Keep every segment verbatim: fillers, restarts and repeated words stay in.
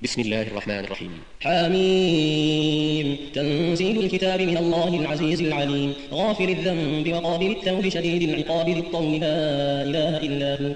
بسم الله الرحمن الرحيم. حميم. تنزيل الكتاب من الله العزيز العليم، غافر الذنب وقابل التوب شديد العقاب ذي الطول، لا إله إلا هو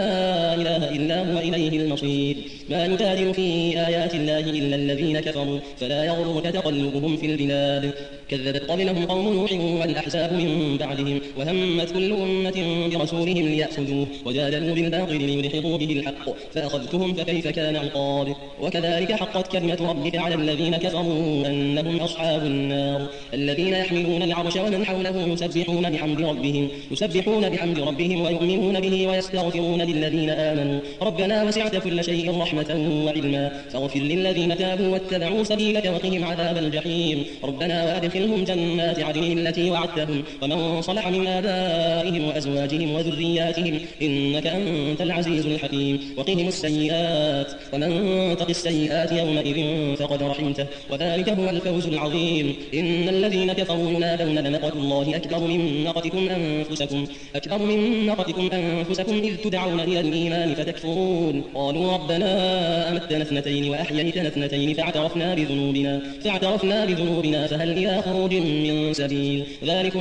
لا إله إلا هو إليه المصير. ما يجادل في آيات الله إلا الذين كفروا، فلا يغرك تقلبهم في البلاد. كذبت قبلهم قوم نوح والأحزاب من بعدهم، وهمت كل أمة برسولهم ليأخذوه، وجادلوا بالباطل ليدحضوا به الحق، فأخذتهم فكيف كان عقاب. وكذلك حقت كلمة ربك على الذين كفروا أنهم أصحاب النار. الذين يحملون العرش ومن حوله يسبحون بحمد ربهم يسبحون بحمد ربهم ويؤمنون به ويستغفرون للذين آمنوا ربنا وسعت كل شيء رحمة وعلما فاغفر للذين تابوا واتبعوا سبيلك وقهم عذاب الجحيم. ربنا وأدخلهم جنات عدن التي وعدتهم ومن صلح من آبائهم وأزواجهم وذرياتهم إنك أنت العزيز الحكيم. وقهم السيئات ومن تق السيئات يومئذ فقد رحمته وذلك هو الفوز العظيم. إن الذين كفروا ينادون لمقت الله أكبر من مقتكم أنفسكم أكبر من مقتكم أنفسكم إذ تدعون إلى الإيمان فتكفرون. قالوا ربنا أمتنا اثنتين وأحييتنا اثنتين فاعترفنا بذنوبنا فاعترفنا بذنوبنا فهل إلى خروج من سبيل. ذلكم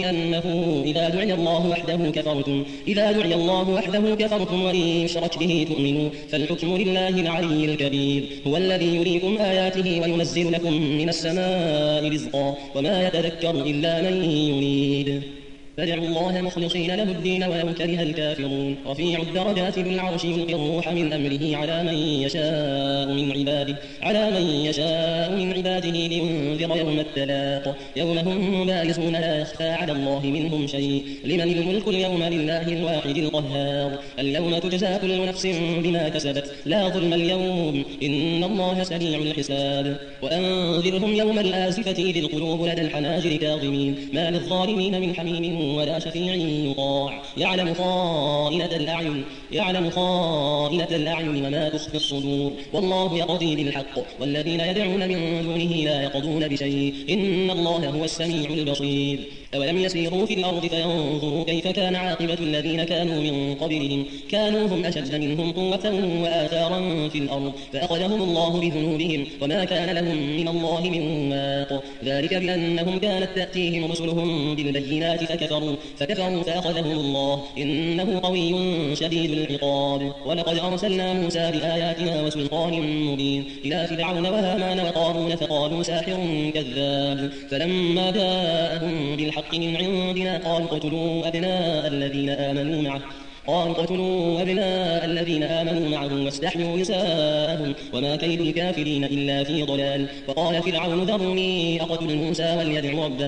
بأنه إذا دعي الله وحده كفرتم إذا دعي الله وحده كفرتم وإن يشرك به تؤمنوا فالحكم لله العلي الكبير. هو الذي يريكم آياته وينزل لكم من السماء رزقا وما يتذكر إلا من يريد. فادعوا الله مخلصين له الدين ولو كره الكافرون. رفيع الدرجات بالعرش يلقي الروح من أمره على من يشاء من عباده على من يشاء من عباده لينذر يوم التلاق يوم هم بارزون لا يخفى على الله منهم شيء. لمن الملك اليوم لله الواحد القهار. اليوم تجزى كل نفس بما كسبت لا ظلم اليوم إن الله سريع الحساب. وأنذرهم يوم الآزفة إذ القلوب لدى الحناجر كاظمين ما للظالمين من حميم ولا شفيع يطاع. يعلم خائنة الأعين يعلم خائنة الأعين وما تخفي الصدور والله يقضي بالحق والذين يدعون من دونه لا يقضون بشيء إن الله هو السميع البصير. أولم يسيروا في الأرض فينظروا كيف كان عاقبة الذين كانوا من قبلهم كانوا هم أشد منهم قوة وآثارا في الأرض فأخذهم الله بذنوبهم وما كان لهم من الله من واق. ذلك بأنهم كانت تأتيهم رسلهم بالبينات فكفروا فكفروا فأخذهم الله إنه قوي شديد العقاب. ولقد أرسلنا موسى بآياتنا وسلطان مبين إلى فرعون وهامان وقارون فقالوا ساحر كذاب فلما جاءهم بالحق من عندنا قالوا اقتلوا أبناء الذين آمنوا معه قالوا اقتلوا أبناء الذين آمنوا معه واستحيوا نساءهم وما كيد الكافرين إلا في ضلال. وقال فرعون ذروني أقتل موسى وليدع ربه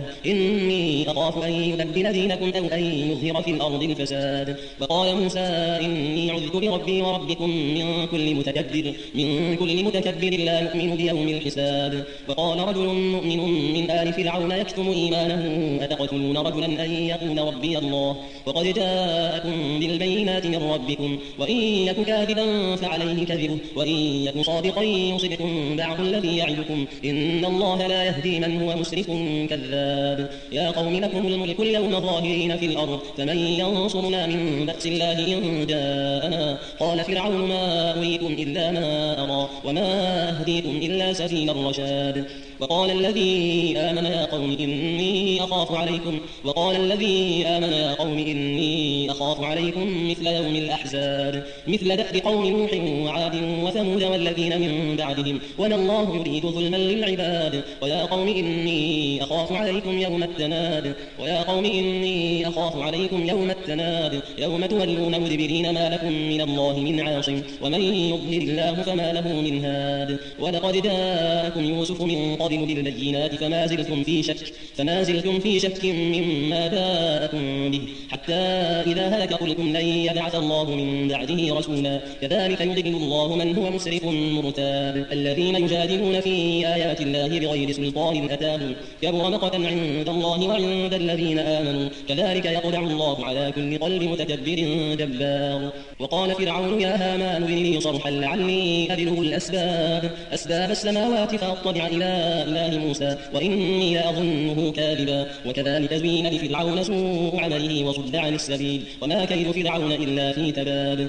إني أخاف أن يبدل دينكم أو أن يظهر في الأرض الفساد. وقال موسى إني عذت بربي وربكم من كل متكبر من كل متكبر لا يؤمن بيوم الحساب. وقال رجل مؤمن من آل فرعون يكتم إيمانه أتقتلون رجلا أن يقول ربي الله وقد جاءكم بالبينات بينات من ربكم وإن يك كاذبا فعليه كذبه وإن يك صادقا يصبكم بعض الذي يعدكم إن الله لا يهدي من هو مسرف كذاب. يا قوم لكم الملك اليوم ظاهرين في الأرض فمن ينصرنا من بأس الله إن جاءنا. قال فرعون ما أريكم إلا ما أرى وما أهديكم إلا سبيل الرشاد. وقال الذي آمن يا قوم إني أخاف عليكم وقال الذي آمن يا قوم إني أخاف عليكم مثل يوم الأحزاب مثل دأب قوم نوح وعاد وثمود والذين من بعدهم وما الله يريد ظلما للعباد. ويا قوم إني أخاف عليكم يوم التناد ويا قوم إني أخاف عليكم يوم التناد يوم تولون مدبرين ما لكم من الله من عاصم ومن يضلل الله فما له من هاد. ولقد جاءكم يوسف من قبل بالبينات فما زلتم في شك فما زلتم في شك مما جاءكم به حتى إذا هلك قلتم لن يبعث الله من بعده رسولا كذلك يضل الله من هو مسرف مرتاب. الذين يجادلون في آيات الله بغير سلطان أتاهم كبر مقتا عند الله وعند الذين آمنوا كذلك يطبع الله على كل قلب متكبر جبار. وقال فرعون يا هامان ابن لي صرحا لعلي أبلغ الأسباب أسباب السماوات فأطلع إلى إله موسى وإني لأظنه كاذبا. وكذلك زين لفرعون سوء عمله وصد عن السبيل وما كيد فرعون إلا في تباب.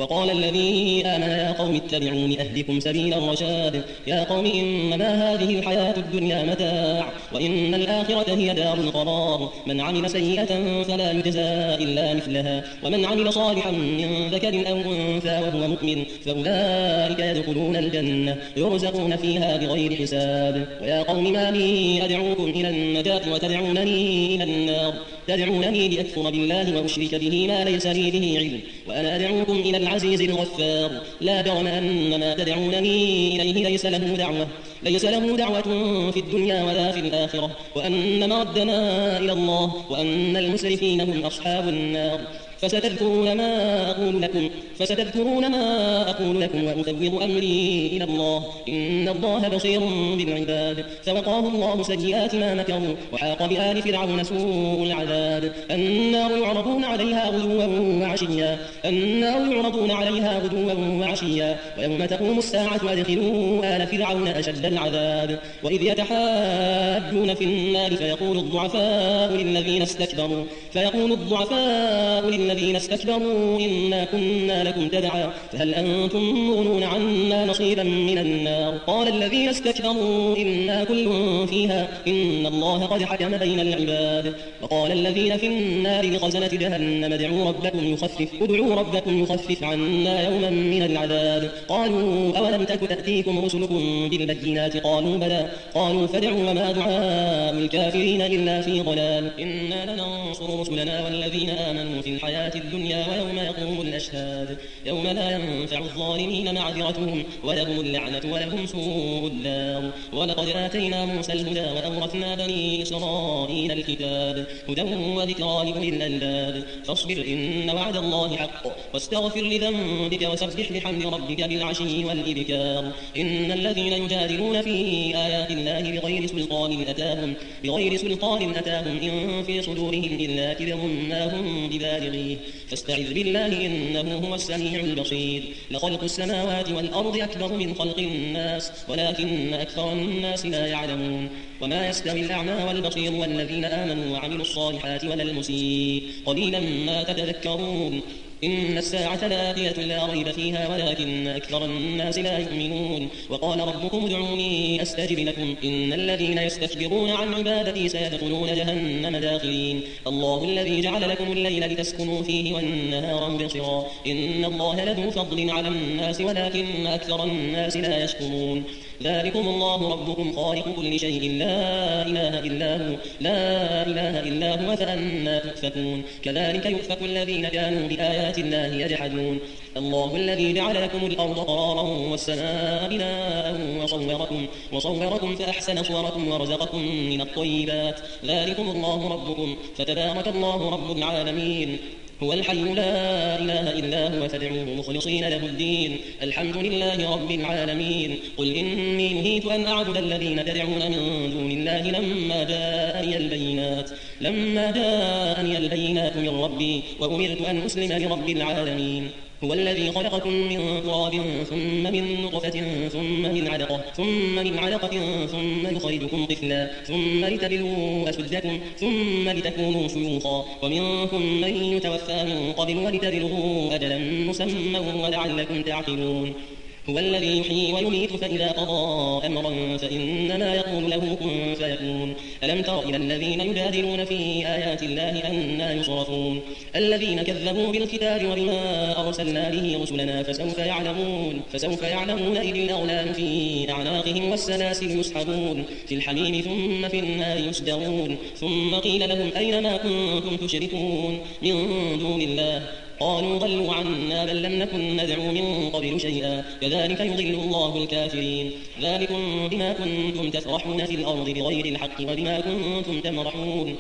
وقال الذي آمن يا قوم اتبعون أهدكم سبيل الرشاد يا قوم إنما هذه الحياة الدنيا متاع وإن الآخرة هي دار القرار من عمل سيئة فلا يجزى إلا مثلها ومن عمل صالحا من ذكر أو أنثى وهو مؤمن فأولئك يدخلون الجنة يرزقون فيها بغير حساب ويا قوم ما لي أدعوكم إلى النجاة وتدعونني إلى النار تدعونني لأكفر بالله وأشرك به ما ليس لي به علم وأنا أدعوكم إلى العزيز الغفار لا جرم أن ما تدعونني إليه ليس له دعوة ليس له دعوة في الدنيا ولا في الآخرة وأن مردنا إلى الله وأن المسرفين هم أصحاب النار فستذكرون ما أقول لكم فستذكرون ما أقول لكم وأفوض أمري إلى الله إن الله بصير بالعباد فوقاه الله سيئات ما مكروا وحاق بآل فرعون سوء العذاب النار يعرضون عليها غدوا وعشيا النار يعرضون عليها غدوا وعشيا ويوم تقوم الساعة أدخلوا آل فرعون أشد العذاب وإذ يتحاجون في النار فيقول الضعفاء للذين استكبروا فيقول الضعفاء للذين الذين استكبروا إنا كنا لكم تبعا فهل أنتم مغنون عنا نصيبا من النار قال الذين استكبروا إنا كل فيها إن الله قد حكم بين العباد وقال الذين في النار لخزنة جهنم ادعوا ربكم يخفف ادعوا ربكم يخفف عنا يوما من العذاب قالوا أولم تك تأتيكم رسلكم بالبينات قالوا بلى قالوا فادعوا وما دعاء الكافرين إلا في ضلال إنا لننصر رسلنا والذين آمنوا في الحياة الدنيا ويوم يقوم الأشهاد يوم لا ينفع الظالمين معذرتهم ولهم اللعنة ولهم سوء الدار ولقد آتينا موسى الهدى وأورثنا بني إسرائيل الكتاب هدى وذكرى لأولي الألباب فاصبر إن وعد الله حق واستغفر لذنبك وسبح بحمد ربك بالعشي والإبكار إن الذين يجادلون في آيات الله بغير سلطان أتاهم بغير سلطان أتاهم إن في صدورهم إلا كبر ما هم ببالغيه فاستعذ بالله إنه هو السميع البصير لخلق السماوات والأرض أكبر من خلق الناس ولكن أكثر الناس لا يعلمون وما يستوي الأعمى والبصير والذين آمنوا وعملوا الصالحات ولا المسيء قليلا ما تتذكرون إن الساعة لآتية لا ريب فيها ولكن أكثر الناس لا يؤمنون وقال ربكم ادعوني أستجب لكم إن الذين يستكبرون عن عبادتي سيدخلون جهنم داخلين الله الذي جعل لكم الليل لتسكنوا فيه والنهار مبصرا إن الله لذو فضل على الناس ولكن أكثر الناس لا يشكرون ذلكم الله ربكم خالق كل شيء لا إله إلا هو لا إله إلا هو فأنا تؤفكون كذلك يؤفك الذين كانوا بآيات الله يجحدون الله الذي جعل لكم الأرض قرارا والسماء بناء وصوركم, وصوركم فأحسن صوركم ورزقكم من الطيبات ذلكم الله ربكم فتبارك الله رب العالمين هو الحي لا إله إلا هو فادعوه مخلصين له الدين الحمد لله رب العالمين قل إني نهيت أن أعبد الذين تدعون من دون الله لما جاءني البينات لما جاءني البينات من ربي وأمرت أن أسلم لرب العالمين هو الذي خلقكم من تراب ثم من نطفة ثم من علقة ثم من علقة ثم يخرجكم طفلا ثم لتبلغوا أشدكم ثم لتكونوا شيوخا ومنكم من يتوفى من قبل ولتبلغوا أجلا مسمى ولعلكم تعقلون هو الذي يحيي ويميت فإذا قضى أمرا فإنما يقول له كن فيكون ألم تر إلى الذين يجادلون في آيات الله أنى يصرفون الذين كذبوا بالكتاب وبما أرسلنا به رسلنا فسوف يعلمون فسوف يعلمون إذ الأغلال في أعناقهم والسلاسل يسحبون في الحميم ثم في النار يسجرون ثم قيل لهم أين ما كنتم تشركون من دون الله قالوا ضلوا عنا بل لم نكن ندعو من قبل شيئا كذلك يضل الله الكافرين ذلكم بما كنتم تفرحون في الأرض بغير الحق وبما كنتم تمرحون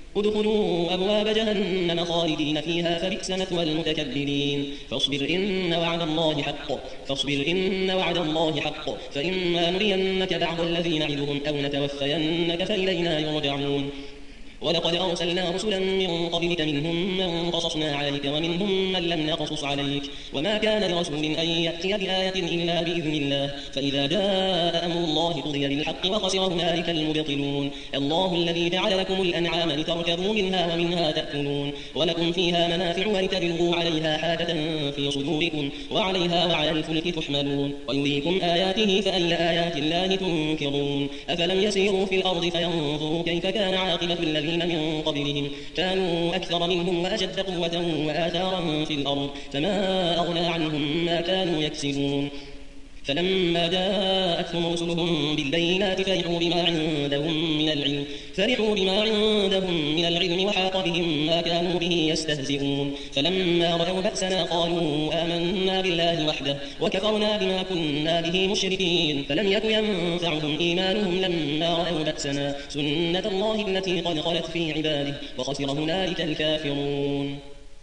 ادخلوا أبواب جهنم خالدين فيها فبئس مثوى المتكبرين فاصبر إن وعد الله حق فاصبر إن وعد الله حق فإما نرينك بعض الذي نعدهم أو نتوفينك فإلينا يرجعون ولقد أرسلنا رسلا من قبلك منهم من قصصنا عليك ومنهم من لم نقصص عليك وما كان لرسول أن يأتي بآية إلا بإذن الله فإذا جاء أمر الله قضي بالحق وخسر هنالك المبطلون الله الذي جعل لكم الأنعام لتركبوا منها ومنها تأكلون ولكم فيها منافع ولتبلغوا عليها حاجة في صدوركم وعليها وعلى الفلك تحملون ويريكم آياته فأي آيات الله تنكرون أفلم يسيروا في الأرض فينظروا كيف كان عاقبة الذين من قبلهم كانوا أكثر منهم وأشد قوة وآثارا في الأرض فما أغنى عنهم ما كانوا يكسبون فلما جاءتهم رسلهم بالبينات فرحوا بما عندهم من العلم فرحوا بما عندهم من العلم وحاق بهم ما كانوا به يستهزئون فلما رأوا بأسنا قالوا آمنا بالله وحده وكفرنا بما كنا به مشركين فلم يك ينفعهم إيمانهم لما رأوا بأسنا سنة الله التي قد خلت في عباده وخسر هنالك الكافرون.